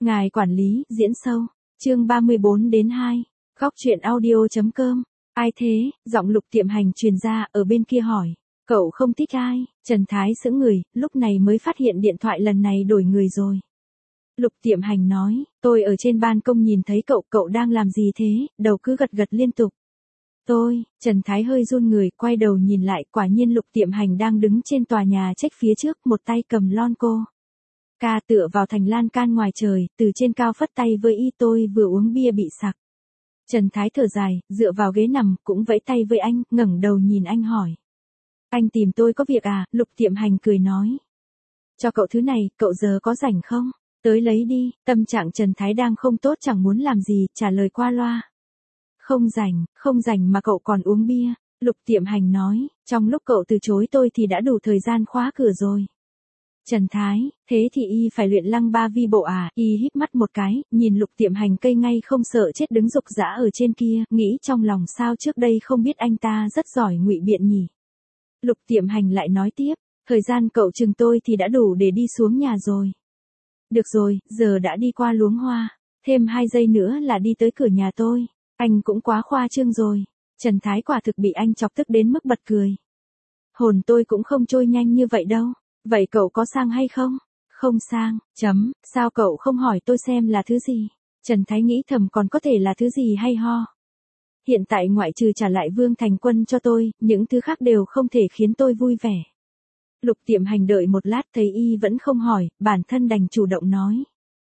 Ngài quản lý, diễn sâu. Chương 34-2. Góc truyện audio.com. Ai thế? Giọng Lục Tiệm Hành truyền ra, ở bên kia hỏi. Cậu không thích ai? Trần Thái sững người, lúc này mới phát hiện điện thoại lần này đổi người rồi. Lục Tiệm Hành nói, tôi ở trên ban công nhìn thấy cậu đang làm gì thế, đầu cứ gật gật liên tục. Trần Thái hơi run người, quay đầu nhìn lại, quả nhiên Lục Tiệm Hành đang đứng trên tòa nhà trách phía trước, một tay cầm lon cô. Ca tựa vào thành lan can ngoài trời, từ trên cao phất tay với y, tôi vừa uống bia bị sặc. Trần Thái thở dài, dựa vào ghế nằm, cũng vẫy tay với anh, ngẩng đầu nhìn anh hỏi. Anh tìm tôi có việc à? Lục Tiệm Hành cười nói. Cho cậu thứ này, cậu giờ có rảnh không? Tới lấy đi. Tâm trạng Trần Thái đang không tốt, chẳng muốn làm gì, trả lời qua loa. Không rảnh mà cậu còn uống bia. Lục Tiệm Hành nói, trong lúc cậu từ chối tôi thì đã đủ thời gian khóa cửa rồi. Trần Thái, thế thì y phải luyện lăng ba vi bộ à? Y híp mắt một cái, nhìn Lục Tiệm Hành cây ngay không sợ chết đứng rục rã ở trên kia, nghĩ trong lòng sao trước đây không biết anh ta rất giỏi ngụy biện nhỉ. Lục Tiệm Hành lại nói tiếp, thời gian cậu chừng tôi thì đã đủ để đi xuống nhà rồi. Được rồi, giờ đã đi qua luống hoa, thêm 2 giây nữa là đi tới cửa nhà tôi. Anh cũng quá khoa trương rồi. Trần Thái quả thực bị anh chọc tức đến mức bật cười. Hồn tôi cũng không trôi nhanh như vậy đâu. Vậy cậu có sang hay không? Không sang, sao cậu không hỏi tôi xem là thứ gì? Trần Thái nghĩ thầm còn có thể là thứ gì hay ho. Hiện tại ngoại trừ trả lại Vương Thành Quân cho tôi, những thứ khác đều không thể khiến tôi vui vẻ. Lục Tiệm Hành đợi một lát thấy y vẫn không hỏi, bản thân đành chủ động nói.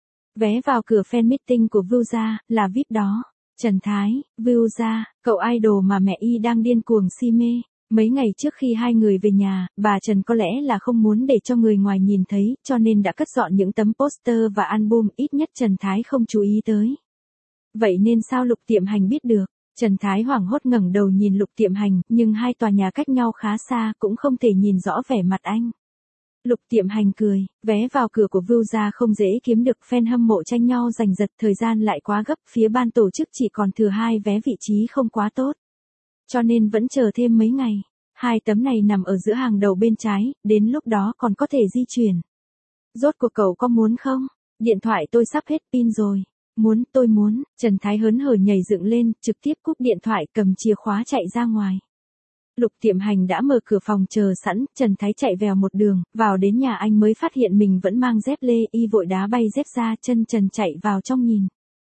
Vé vào cửa fan meeting của Vưu Gia, là VIP đó. Trần Thái, Vưu Gia, cậu idol mà mẹ y đang điên cuồng si mê. Mấy ngày trước khi hai người về nhà, bà Trần có lẽ là không muốn để cho người ngoài nhìn thấy, cho nên đã cất dọn những tấm poster và album, ít nhất Trần Thái không chú ý tới. Vậy nên sao Lục Tiệm Hành biết được? Trần Thái hoảng hốt ngẩng đầu nhìn Lục Tiệm Hành, nhưng hai tòa nhà cách nhau khá xa, cũng không thể nhìn rõ vẻ mặt anh. Lục Tiệm Hành cười, vé vào cửa của Vưu Gia không dễ kiếm được, fan hâm mộ tranh nhau giành giật, thời gian lại quá gấp, phía ban tổ chức chỉ còn thừa 2 vé, vị trí không quá tốt. Cho nên vẫn chờ thêm mấy ngày. 2 tấm này nằm ở giữa hàng đầu bên trái, đến lúc đó còn có thể di chuyển. Rốt cuộc cậu có muốn không? Điện thoại tôi sắp hết pin rồi. Tôi muốn. Trần Thái hớn hở nhảy dựng lên, trực tiếp cúp điện thoại, cầm chìa khóa chạy ra ngoài. Lục Tiệm Hành đã mở cửa phòng chờ sẵn, Trần Thái chạy vèo một đường, vào đến nhà anh mới phát hiện mình vẫn mang dép lê, y vội đá bay dép ra, chân trần chạy vào trong nhìn.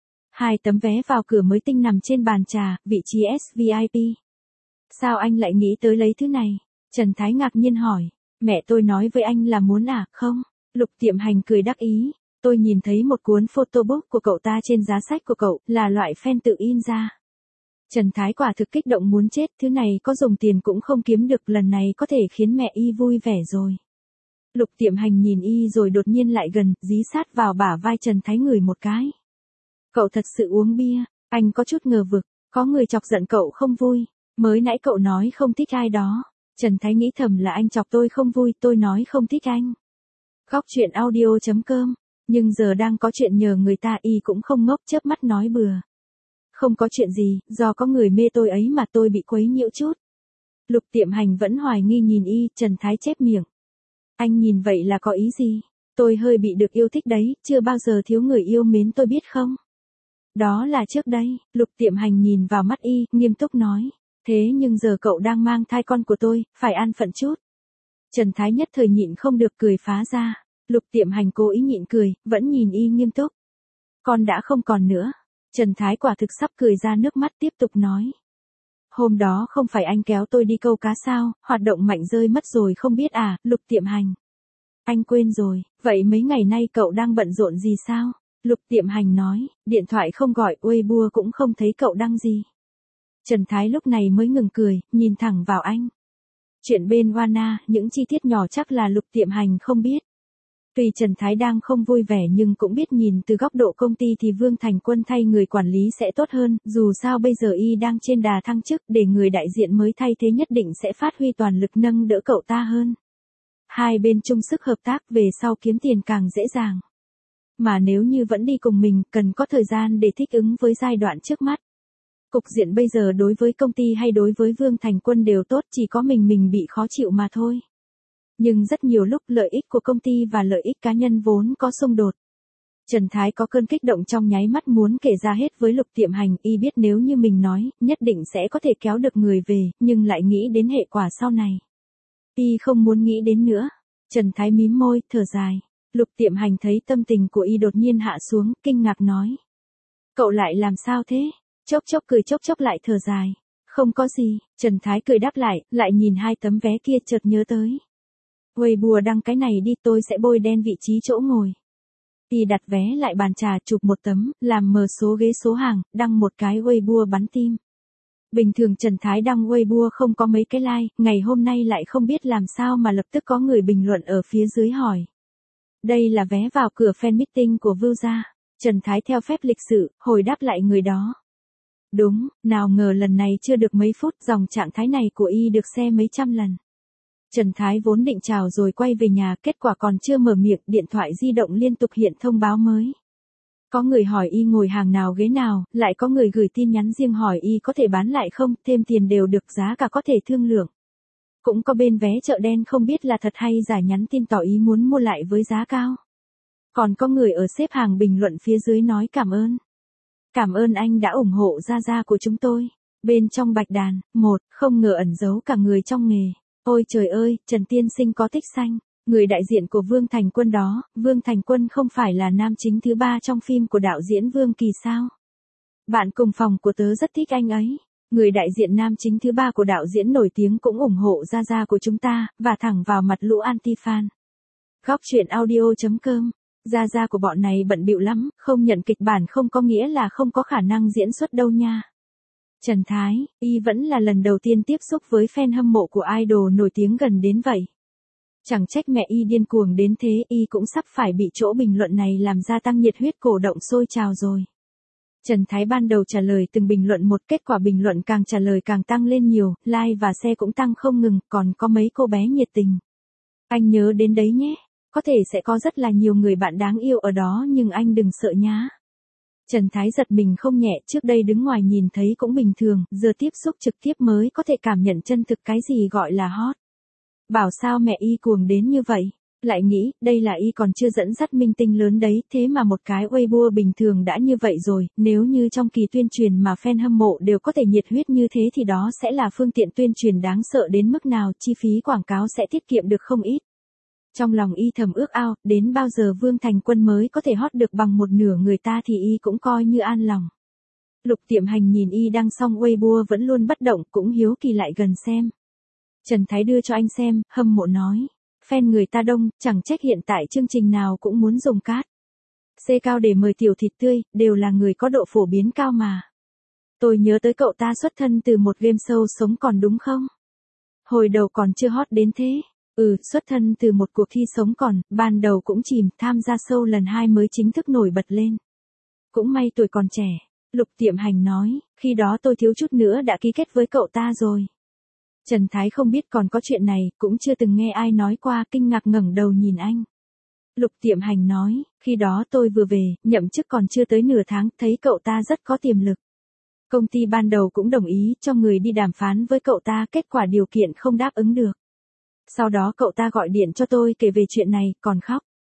2 tấm vé vào cửa mới tinh nằm trên bàn trà, vị trí SVIP. Sao anh lại nghĩ tới lấy thứ này? Trần Thái ngạc nhiên hỏi. Mẹ tôi nói với anh là muốn à? Không. Lục Tiệm Hành cười đắc ý. Tôi nhìn thấy một cuốn photobook của cậu ta trên giá sách của cậu, là loại fan tự in ra. Trần Thái quả thực kích động muốn chết, thứ này có dùng tiền cũng không kiếm được, lần này có thể khiến mẹ y vui vẻ rồi. Lục Tiệm Hành nhìn y rồi đột nhiên lại gần, dí sát vào bả vai Trần Thái ngửi một cái. Cậu thật sự uống bia? Anh có chút ngờ vực, có người chọc giận cậu không vui. Mới nãy cậu nói không thích ai đó. Trần Thái nghĩ thầm là anh chọc tôi không vui, tôi nói không thích anh. Góc truyện audio.com. Nhưng giờ đang có chuyện nhờ người ta, y cũng không ngốc, chớp mắt nói bừa. Không có chuyện gì, do có người mê tôi ấy mà tôi bị quấy nhiễu chút. Lục Tiệm Hành vẫn hoài nghi nhìn y, Trần Thái chép miệng. Anh nhìn vậy là có ý gì? Tôi hơi bị được yêu thích đấy, chưa bao giờ thiếu người yêu mến tôi biết không? Đó là trước đây. Lục Tiệm Hành nhìn vào mắt y, nghiêm túc nói. Thế nhưng giờ cậu đang mang thai con của tôi, phải an phận chút. Trần Thái nhất thời nhịn không được cười phá ra. Lục Tiệm Hành cố ý nhịn cười, vẫn nhìn y nghiêm túc. Con đã không còn nữa. Trần Thái quả thực sắp cười ra nước mắt, tiếp tục nói. Hôm đó không phải anh kéo tôi đi câu cá sao, hoạt động mạnh rơi mất rồi không biết à? Lục Tiệm Hành. Anh quên rồi, vậy mấy ngày nay cậu đang bận rộn gì sao? Lục Tiệm Hành nói, điện thoại không gọi, Weibo cũng không thấy cậu đăng gì. Trần Thái lúc này mới ngừng cười, nhìn thẳng vào anh. Chuyện bên Wana, những chi tiết nhỏ chắc là Lục Tiệm Hành không biết. Tuy Trần Thái đang không vui vẻ nhưng cũng biết nhìn từ góc độ công ty thì Vương Thành Quân thay người quản lý sẽ tốt hơn, dù sao bây giờ y đang trên đà thăng chức, để người đại diện mới thay thế nhất định sẽ phát huy toàn lực nâng đỡ cậu ta hơn. Hai bên chung sức hợp tác, về sau kiếm tiền càng dễ dàng. Mà nếu như vẫn đi cùng mình, cần có thời gian để thích ứng với giai đoạn trước mắt. Cục diện bây giờ đối với công ty hay đối với Vương Thành Quân đều tốt, chỉ có mình bị khó chịu mà thôi. Nhưng rất nhiều lúc lợi ích của công ty và lợi ích cá nhân vốn có xung đột. Trần Thái có cơn kích động trong nháy mắt muốn kể ra hết với Lục Tiệm Hành, y biết nếu như mình nói, nhất định sẽ có thể kéo được người về, nhưng lại nghĩ đến hệ quả sau này. Y không muốn nghĩ đến nữa. Trần Thái mím môi, thở dài. Lục Tiệm Hành thấy tâm tình của y đột nhiên hạ xuống, kinh ngạc nói. Cậu lại làm sao thế? Chốc chốc cười chốc chốc lại thở dài. Không có gì, Trần Thái cười đáp lại nhìn hai tấm vé kia chợt nhớ tới. Weibo đăng cái này đi, tôi sẽ bôi đen vị trí chỗ ngồi. Y đặt vé lại bàn trà, chụp một tấm, làm mờ số ghế số hàng, đăng một cái Weibo bắn tim. Bình thường Trần Thái đăng Weibo không có mấy cái like, ngày hôm nay lại không biết làm sao mà lập tức có người bình luận ở phía dưới hỏi. Đây là vé vào cửa fan meeting của Vưu gia. Trần Thái theo phép lịch sự, hồi đáp lại người đó. Đúng, nào ngờ lần này chưa được mấy phút, dòng trạng thái này của y được xem mấy trăm lần. Trần Thái vốn định chào rồi quay về nhà, kết quả còn chưa mở miệng, điện thoại di động liên tục hiện thông báo mới. Có người hỏi y ngồi hàng nào ghế nào, lại có người gửi tin nhắn riêng hỏi y có thể bán lại không, thêm tiền đều được, giá cả có thể thương lượng. Cũng có bên vé chợ đen không biết là thật hay giả nhắn tin tỏ ý muốn mua lại với giá cao. Còn có người ở xếp hàng bình luận phía dưới nói cảm ơn. Cảm ơn anh đã ủng hộ Gia của chúng tôi. Bên trong bạch đàn, không ngờ ẩn giấu cả người trong nghề. Ôi trời ơi, Trần Tiên Sinh có thích xanh. Người đại diện của Vương Thành Quân đó, Vương Thành Quân không phải là nam chính thứ 3 trong phim của đạo diễn Vương Kỳ sao? Bạn cùng phòng của tớ rất thích anh ấy. Người đại diện nam chính thứ 3 của đạo diễn nổi tiếng cũng ủng hộ Gia của chúng ta, và thẳng vào mặt lũ anti-fan. Góc truyện audio.com. Gia của bọn này bận bịu lắm, không nhận kịch bản không có nghĩa là không có khả năng diễn xuất đâu nha. Trần Thái, y vẫn là lần đầu tiên tiếp xúc với fan hâm mộ của idol nổi tiếng gần đến vậy. Chẳng trách mẹ y điên cuồng đến thế, y cũng sắp phải bị chỗ bình luận này làm gia tăng nhiệt huyết cổ động sôi trào rồi. Trần Thái ban đầu trả lời từng bình luận một, kết quả bình luận càng trả lời càng tăng lên nhiều, like và share cũng tăng không ngừng, còn có mấy cô bé nhiệt tình. Anh nhớ đến đấy nhé, có thể sẽ có rất là nhiều người bạn đáng yêu ở đó nhưng anh đừng sợ nhá. Trần Thái giật mình không nhẹ, trước đây đứng ngoài nhìn thấy cũng bình thường, giờ tiếp xúc trực tiếp mới có thể cảm nhận chân thực cái gì gọi là hot. Bảo sao mẹ y cuồng đến như vậy, lại nghĩ, đây là y còn chưa dẫn dắt minh tinh lớn đấy, thế mà một cái Weibo bình thường đã như vậy rồi, nếu như trong kỳ tuyên truyền mà fan hâm mộ đều có thể nhiệt huyết như thế thì đó sẽ là phương tiện tuyên truyền đáng sợ đến mức nào, chi phí quảng cáo sẽ tiết kiệm được không ít. Trong lòng y thầm ước ao, đến bao giờ Vương Thành Quân mới có thể hot được bằng một nửa người ta thì y cũng coi như an lòng. Lục Tiệm Hành nhìn y đăng xong Weibo vẫn luôn bất động, cũng hiếu kỳ lại gần xem. Trần Thái đưa cho anh xem, hâm mộ nói. Fan người ta đông, chẳng trách hiện tại chương trình nào cũng muốn dùng cát C cao để mời tiểu thịt tươi, đều là người có độ phổ biến cao mà. Tôi nhớ tới cậu ta xuất thân từ một game show sống còn đúng không? Hồi đầu còn chưa hot đến thế. Xuất thân từ một cuộc thi sống còn, ban đầu cũng chìm, tham gia show lần 2 mới chính thức nổi bật lên. Cũng may tuổi còn trẻ, Lục Tiệm Hành nói, khi đó tôi thiếu chút nữa đã ký kết với cậu ta rồi. Trần Thái không biết còn có chuyện này, cũng chưa từng nghe ai nói qua, kinh ngạc ngẩng đầu nhìn anh. Lục Tiệm Hành nói, khi đó tôi vừa về, nhậm chức còn chưa tới nửa tháng, thấy cậu ta rất có tiềm lực. Công ty ban đầu cũng đồng ý cho người đi đàm phán với cậu ta, kết quả điều kiện không đáp ứng được. Sau đó cậu ta gọi điện cho tôi kể về chuyện này, còn khóc.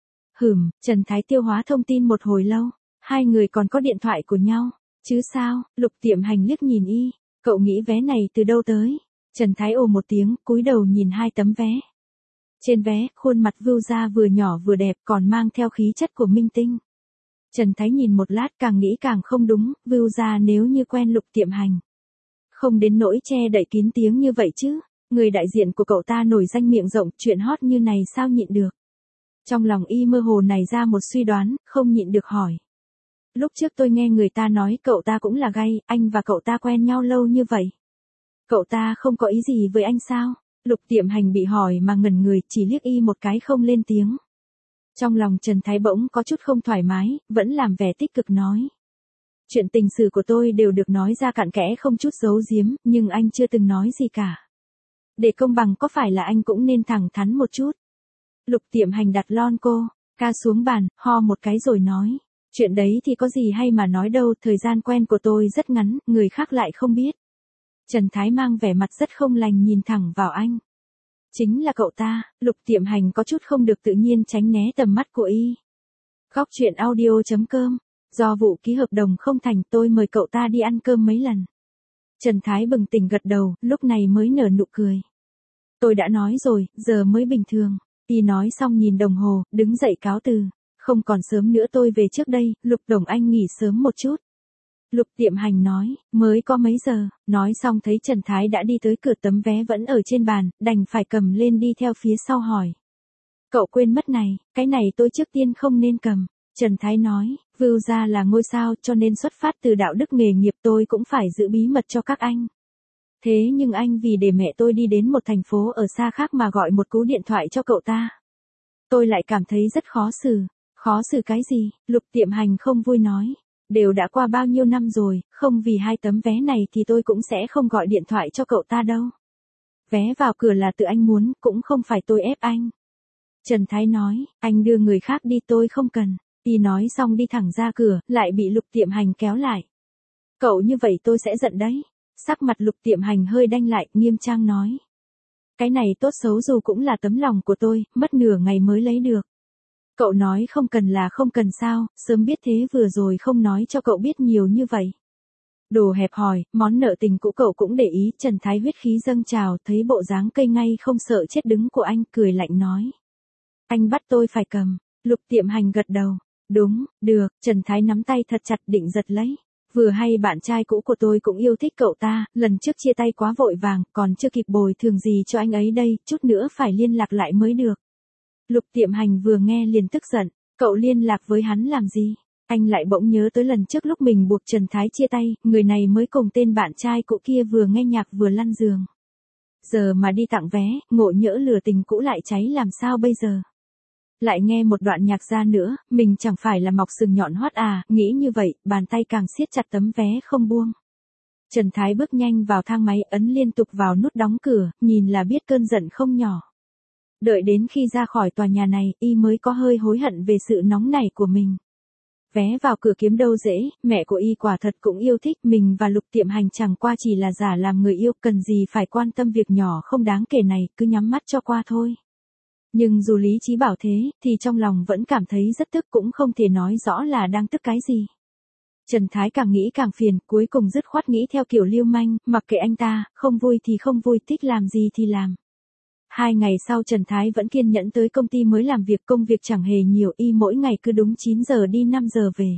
Trần Thái tiêu hóa thông tin một hồi lâu, hai người còn có điện thoại của nhau, chứ sao? Lục Tiệm Hành liếc nhìn y, cậu nghĩ vé này từ đâu tới? Trần Thái ồ một tiếng, cúi đầu nhìn hai tấm vé. Trên vé, khuôn mặt Vưu Gia vừa nhỏ vừa đẹp, còn mang theo khí chất của minh tinh. Trần Thái nhìn một lát càng nghĩ càng không đúng, Vưu Gia nếu như quen Lục Tiệm Hành. Không đến nỗi che đậy kín tiếng như vậy chứ. Người đại diện của cậu ta nổi danh miệng rộng, chuyện hot như này sao nhịn được. Trong lòng y mơ hồ này ra một suy đoán, không nhịn được hỏi. Lúc trước tôi nghe người ta nói cậu ta cũng là gay, anh và cậu ta quen nhau lâu như vậy. Cậu ta không có ý gì với anh sao? Lục Tiệm Hành bị hỏi mà ngẩn người, chỉ liếc y một cái không lên tiếng. Trong lòng Trần Thái bỗng có chút không thoải mái, vẫn làm vẻ tích cực nói. Chuyện tình sử của tôi đều được nói ra cặn kẽ không chút giấu giếm, nhưng anh chưa từng nói gì cả. Để công bằng có phải là anh cũng nên thẳng thắn một chút. Lục Tiệm Hành đặt lon ca xuống bàn, ho một cái rồi nói. Chuyện đấy thì có gì hay mà nói đâu, thời gian quen của tôi rất ngắn, người khác lại không biết. Trần Thái mang vẻ mặt rất không lành nhìn thẳng vào anh. Chính là cậu ta, Lục Tiệm Hành có chút không được tự nhiên tránh né tầm mắt của y. Góc truyện audio.com. Do vụ ký hợp đồng không thành tôi mời cậu ta đi ăn cơm mấy lần. Trần Thái bừng tỉnh gật đầu, lúc này mới nở nụ cười. Tôi đã nói rồi, giờ mới bình thường. Y nói xong nhìn đồng hồ, đứng dậy cáo từ. Không còn sớm nữa tôi về trước đây, Lục Đồng anh nghỉ sớm một chút. Lục Tiệm Hành nói, mới có mấy giờ, nói xong thấy Trần Thái đã đi tới cửa, tấm vé vẫn ở trên bàn, đành phải cầm lên đi theo phía sau hỏi. Cậu quên mất này, cái này tôi trước tiên không nên cầm. Trần Thái nói, Vưu gia là ngôi sao cho nên xuất phát từ đạo đức nghề nghiệp tôi cũng phải giữ bí mật cho các anh. Thế nhưng anh vì để mẹ tôi đi đến một thành phố ở xa khác mà gọi một cú điện thoại cho cậu ta. Tôi lại cảm thấy rất khó xử. Khó xử cái gì? Lục Tiệm Hành không vui nói. Đều đã qua bao nhiêu năm rồi, không vì 2 tấm vé này thì tôi cũng sẽ không gọi điện thoại cho cậu ta đâu. Vé vào cửa là tự anh muốn, cũng không phải tôi ép anh. Trần Thái nói, anh đưa người khác đi tôi không cần. Y nói xong đi thẳng ra cửa, lại bị Lục Tiệm Hành kéo lại. Cậu như vậy tôi sẽ giận đấy. Sắc mặt Lục Tiệm Hành hơi đanh lại, nghiêm trang nói. Cái này tốt xấu dù cũng là tấm lòng của tôi, mất nửa ngày mới lấy được. Cậu nói không cần là không cần sao, sớm biết thế vừa rồi không nói cho cậu biết nhiều như vậy. Đồ hẹp hòi, món nợ tình cũ cậu cũng để ý. Trần Thái huyết khí dâng trào, thấy bộ dáng cây ngay không sợ chết đứng của anh, cười lạnh nói. Anh bắt tôi phải cầm. Lục Tiệm Hành gật đầu. Đúng, được. Trần Thái nắm tay thật chặt định giật lấy. Vừa hay bạn trai cũ của tôi cũng yêu thích cậu ta, lần trước chia tay quá vội vàng, còn chưa kịp bồi thường gì cho anh ấy đây, chút nữa phải liên lạc lại mới được. Lục Tiệm Hành vừa nghe liền tức giận, cậu liên lạc với hắn làm gì? Anh lại bỗng nhớ tới lần trước lúc mình buộc Trần Thái chia tay, người này mới cùng tên bạn trai cũ kia vừa nghe nhạc vừa lăn giường. Giờ mà đi tặng vé, ngộ nhỡ lừa tình cũ lại cháy làm sao bây giờ? Lại nghe một đoạn nhạc ra nữa, mình chẳng phải là mọc sừng nhọn hoắt à, nghĩ như vậy, bàn tay càng siết chặt tấm vé không buông. Trần Thái bước nhanh vào thang máy, ấn liên tục vào nút đóng cửa, nhìn là biết cơn giận không nhỏ. Đợi đến khi ra khỏi tòa nhà này, y mới có hơi hối hận về sự nóng nảy của mình. Vé vào cửa kiếm đâu dễ, mẹ của y quả thật cũng yêu thích mình và Lục Tiệm Hành chẳng qua chỉ là giả làm người yêu, cần gì phải quan tâm việc nhỏ không đáng kể này, cứ nhắm mắt cho qua thôi. Nhưng dù lý trí bảo thế, thì trong lòng vẫn cảm thấy rất tức, cũng không thể nói rõ là đang tức cái gì. Trần Thái càng nghĩ càng phiền, cuối cùng dứt khoát nghĩ theo kiểu lưu manh, mặc kệ anh ta, không vui thì không vui, thích làm gì thì làm. 2 ngày sau Trần Thái vẫn kiên nhẫn tới công ty mới làm việc, công việc chẳng hề nhiều, y mỗi ngày cứ đúng 9 giờ đi 5 giờ về.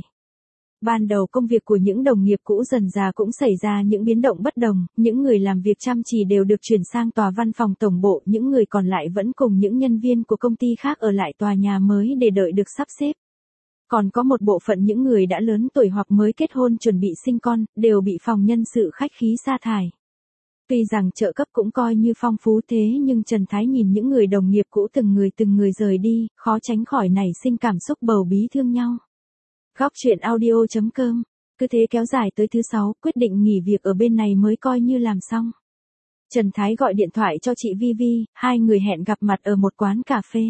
Ban đầu công việc của những đồng nghiệp cũ dần dà cũng xảy ra những biến động bất đồng, những người làm việc chăm chỉ đều được chuyển sang tòa văn phòng tổng bộ, những người còn lại vẫn cùng những nhân viên của công ty khác ở lại tòa nhà mới để đợi được sắp xếp. Còn có một bộ phận những người đã lớn tuổi hoặc mới kết hôn chuẩn bị sinh con, đều bị phòng nhân sự khách khí sa thải. Tuy rằng trợ cấp cũng coi như phong phú thế nhưng Trần Thái nhìn những người đồng nghiệp cũ từng người rời đi, khó tránh khỏi nảy sinh cảm xúc bầu bí thương nhau. Góc truyện audio.com. Cứ thế kéo dài tới thứ 6, quyết định nghỉ việc ở bên này mới coi như làm xong. Trần Thái gọi điện thoại cho chị Vivi, 2 người hẹn gặp mặt ở một quán cà phê.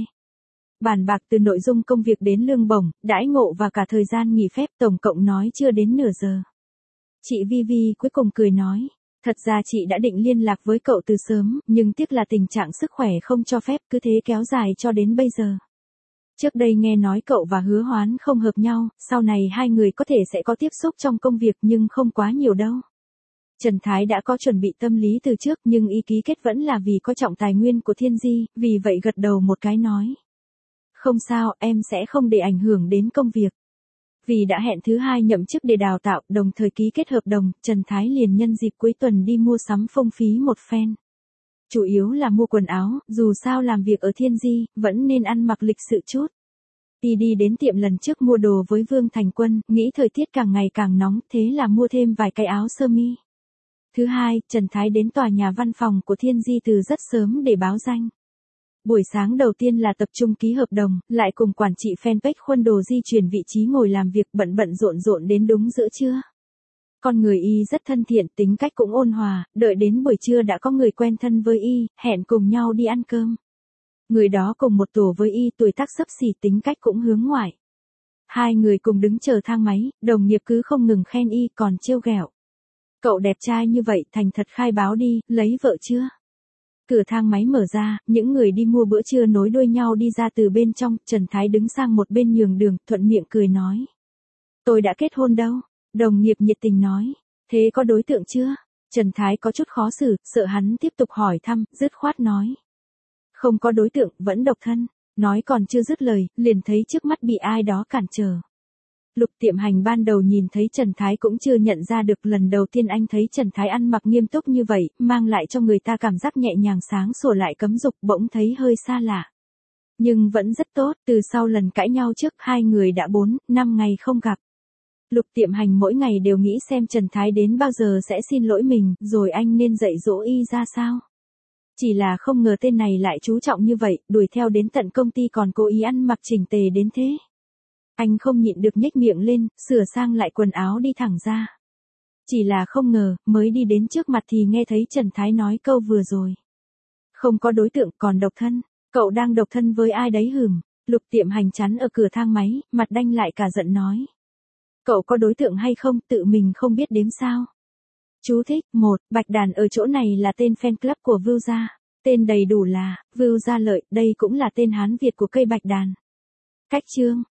Bàn bạc từ nội dung công việc đến lương bổng, đãi ngộ và cả thời gian nghỉ phép, tổng cộng nói chưa đến nửa giờ. Chị Vivi cuối cùng cười nói, thật ra chị đã định liên lạc với cậu từ sớm, nhưng tiếc là tình trạng sức khỏe không cho phép, cứ thế kéo dài cho đến bây giờ. Trước đây nghe nói cậu và Hứa Hoán không hợp nhau, sau này 2 người có thể sẽ có tiếp xúc trong công việc nhưng không quá nhiều đâu. Trần Thái đã có chuẩn bị tâm lý từ trước nhưng ý ký kết vẫn là vì coi trọng tài nguyên của Thiên Di, vì vậy gật đầu một cái nói. Không sao, em sẽ không để ảnh hưởng đến công việc. Vì đã hẹn thứ 2 nhậm chức để đào tạo, đồng thời ký kết hợp đồng, Trần Thái liền nhân dịp cuối tuần đi mua sắm phung phí một phen. Chủ yếu là mua quần áo, dù sao làm việc ở Thiên Di, vẫn nên ăn mặc lịch sự chút. Y đi đến tiệm lần trước mua đồ với Vương Thành Quân, nghĩ thời tiết càng ngày càng nóng, thế là mua thêm vài cái áo sơ mi. Thứ 2, Trần Thái đến tòa nhà văn phòng của Thiên Di từ rất sớm để báo danh. Buổi sáng đầu tiên là tập trung ký hợp đồng, lại cùng quản trị fanpage khuôn đồ di chuyển vị trí ngồi làm việc, bận rộn đến đúng giữa trưa. Con người y rất thân thiện, tính cách cũng ôn hòa, đợi đến buổi trưa đã có người quen thân với y, hẹn cùng nhau đi ăn cơm. Người đó cùng một tổ với y, tuổi tác xấp xỉ, tính cách cũng hướng ngoại. 2 người cùng đứng chờ thang máy, đồng nghiệp cứ không ngừng khen y, còn trêu ghẹo. Cậu đẹp trai như vậy, thành thật khai báo đi, lấy vợ chưa? Cửa thang máy mở ra, những người đi mua bữa trưa nối đuôi nhau đi ra từ bên trong, Trần Thái đứng sang một bên nhường đường, thuận miệng cười nói. Tôi đã kết hôn đâu? Đồng nghiệp nhiệt tình nói. Thế có đối tượng chưa? Trần Thái có chút khó xử, sợ hắn tiếp tục hỏi thăm, dứt khoát nói. Không có đối tượng, vẫn độc thân. Nói còn chưa dứt lời, liền thấy trước mắt bị ai đó cản trở. Lục Tiệm Hành ban đầu nhìn thấy Trần Thái cũng chưa nhận ra được, lần đầu tiên anh thấy Trần Thái ăn mặc nghiêm túc như vậy, mang lại cho người ta cảm giác nhẹ nhàng sáng sủa lại cấm dục, bỗng thấy hơi xa lạ. Nhưng vẫn rất tốt, từ sau lần cãi nhau trước, hai người đã 4-5 ngày không gặp. Lục Tiệm Hành mỗi ngày đều nghĩ xem Trần Thái đến bao giờ sẽ xin lỗi mình, rồi anh nên dạy dỗ y ra sao. Chỉ là không ngờ tên này lại chú trọng như vậy, đuổi theo đến tận công ty còn cố ý ăn mặc chỉnh tề đến thế. Anh không nhịn được nhếch miệng lên, sửa sang lại quần áo đi thẳng ra. Chỉ là không ngờ, mới đi đến trước mặt thì nghe thấy Trần Thái nói câu vừa rồi. Không có đối tượng, còn độc thân. Cậu đang độc thân với ai đấy hửm? Lục Tiệm Hành chắn ở cửa thang máy, mặt đanh lại cả giận nói. Cậu có đối tượng hay không, tự mình không biết đếm sao? Chú thích, 1, Bạch Đàn ở chỗ này là tên fan club của Vưu Gia. Tên đầy đủ là, Vưu Gia Lợi, đây cũng là tên Hán Việt của cây bạch đàn. Cách chương.